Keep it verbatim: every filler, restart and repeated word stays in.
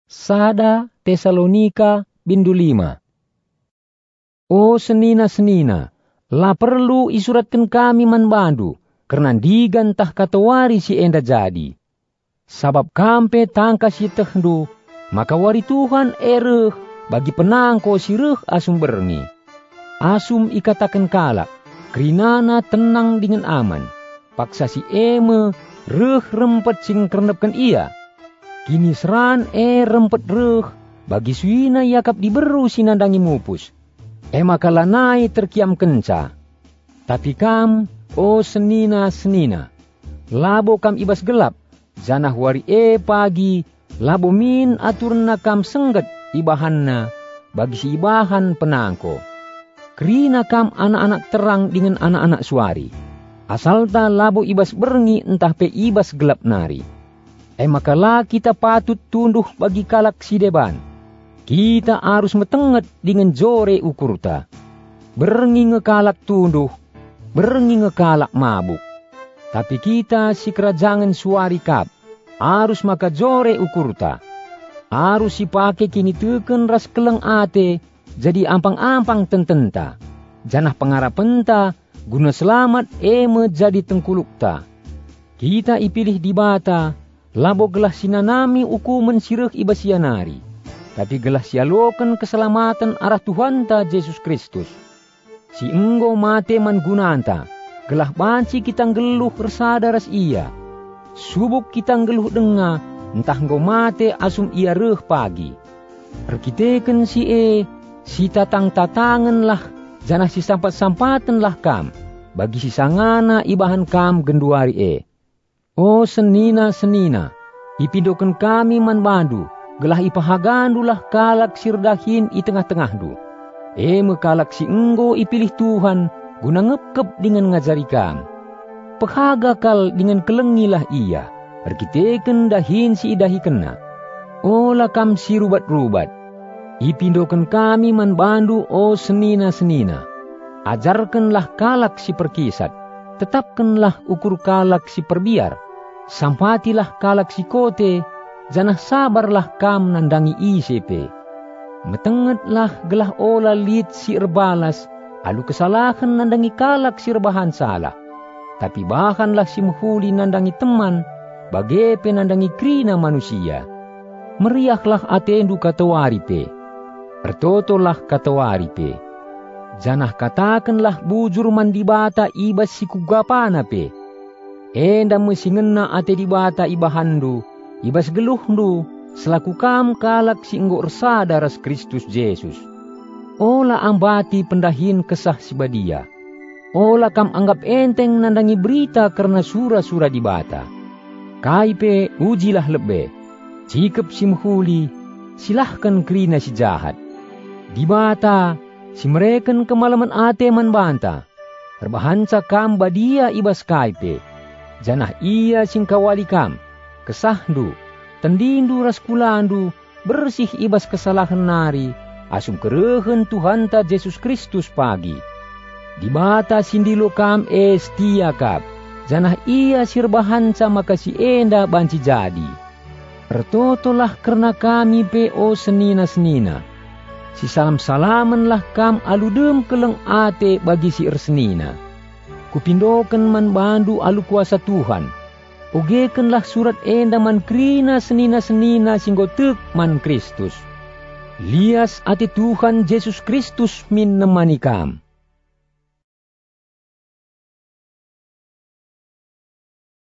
Sada Tesalonika bindu lima. O senina-senina, la perlu isuratkan kami man bandu, karena digantah katawari si enda jadi. Sabab kampe tangka si tehdu, maka wari Tuhan ereh bagi penangko si reh asum berengi. Asum ikatakan kalak, kerinana tenang dengan aman. Paksa si eme reh rempet sing kerenepkan ia. Kini seran e rempet reh bagi suina yakap diberu sinandangi mupus. E maka lanai terkiam kenca. Tapi kam, o senina-senina, labo kam ibas gelap, janah wari e pagi, labo min aturna kam sengget ibahanna bagi si ibahan penangko. Kerina kam anak-anak terang dengan anak-anak suari. Asalta labo ibas berengi entah pe ibas gelap nari. Eh makalah kita patut tunduh bagi kalak si deban. Kita harus metenget dengan jore ukurta. Berengi ngekalak tunduh, berengi ngekalak mabuk. Tapi kita si kerajangan suari kap, harus maka jore ukurta. Harus si pake kini teken ras keleng ate, jadi ampang-ampang tententa. Janah pengarapenta, guna selamat eme jadi tengkulukta. Kita ipilih di bata, labo gelah sinanami ukumen sireh ibasianari. Tapi gelah sialokan keselamatan arah Tuhanta Yesus Kristus. Si enggo mate man gunanta, gelah banci kita ngeluh resadaras ia. Subuk kita ngeluh denga, entah enggo mate asum ia reh pagi. Perkiteken si e, si tatang-tatangan lah, janah si sampat-sampatan lah kam, bagi si sangana ibahan kam genduari e. O senina-senina, ipindoken kami man bandu, gelah ipahagandulah kalak sirdahin i tengah-tengahdu. E mekalak si enggo ipilih Tuhan, guna ngepkep dengan ngajari kam. Pehagakal dengan kelengilah ia, perkiteken dahin si idahi kena. Ola kam si rubat-rubat, ipindoken kami man bandu o senina-senina. Ajarkanlah kalak si perkisat, tetapkanlah ukur kalak si perbiar. Sampatilah kalak si kote, janah sabarlah kam nandangi I C P. Metengetlah gelah ola lit si erbalas, alu kesalahan nandangi kalak si rebahan salah. Tapi bahanlah si muhuli nandangi teman, bagepe nandangi krina manusia. Meriahlah atendu katawari pe, pertotolah katawari pe. Janah katakanlah bujur mandibata ibas si kugapana pe. Enda mesingena ate dibata ibahandu, ibas geluhndu, selaku kam kalak si enggo ersada ras Kristus Yesus. Ola ambati pendahin kesah si badia. Ola kam anggap enteng nandangi berita karena sura-sura dibata. Kaipe ujilah lebe, cikep si mehuli, silahkan kerina si jahat. Dibata, si mereken kemalaman ate man banta, terbahanca kam badia ibas kaipe. Janah ia singkawali kam, kesahdu, tendindu raskulandu, bersih ibas kesalahan nari, asum kerehen Tuhanta Yesus Kristus pagi. Dibata sindilo kam e setia kap, janah ia sirbahanca maka si enda banci jadi. Pertotolah karena kami pe o senina-senina. Si salam-salamanlah kam aludem keleng ate bagi si ersenina. Kupindoken man bandu alu kuasa Tuhan. Ogekenlah surat enda man krina senina-senina singgotek man Kristus. Lias ate Tuhan Yesus Kristus min nemani kam.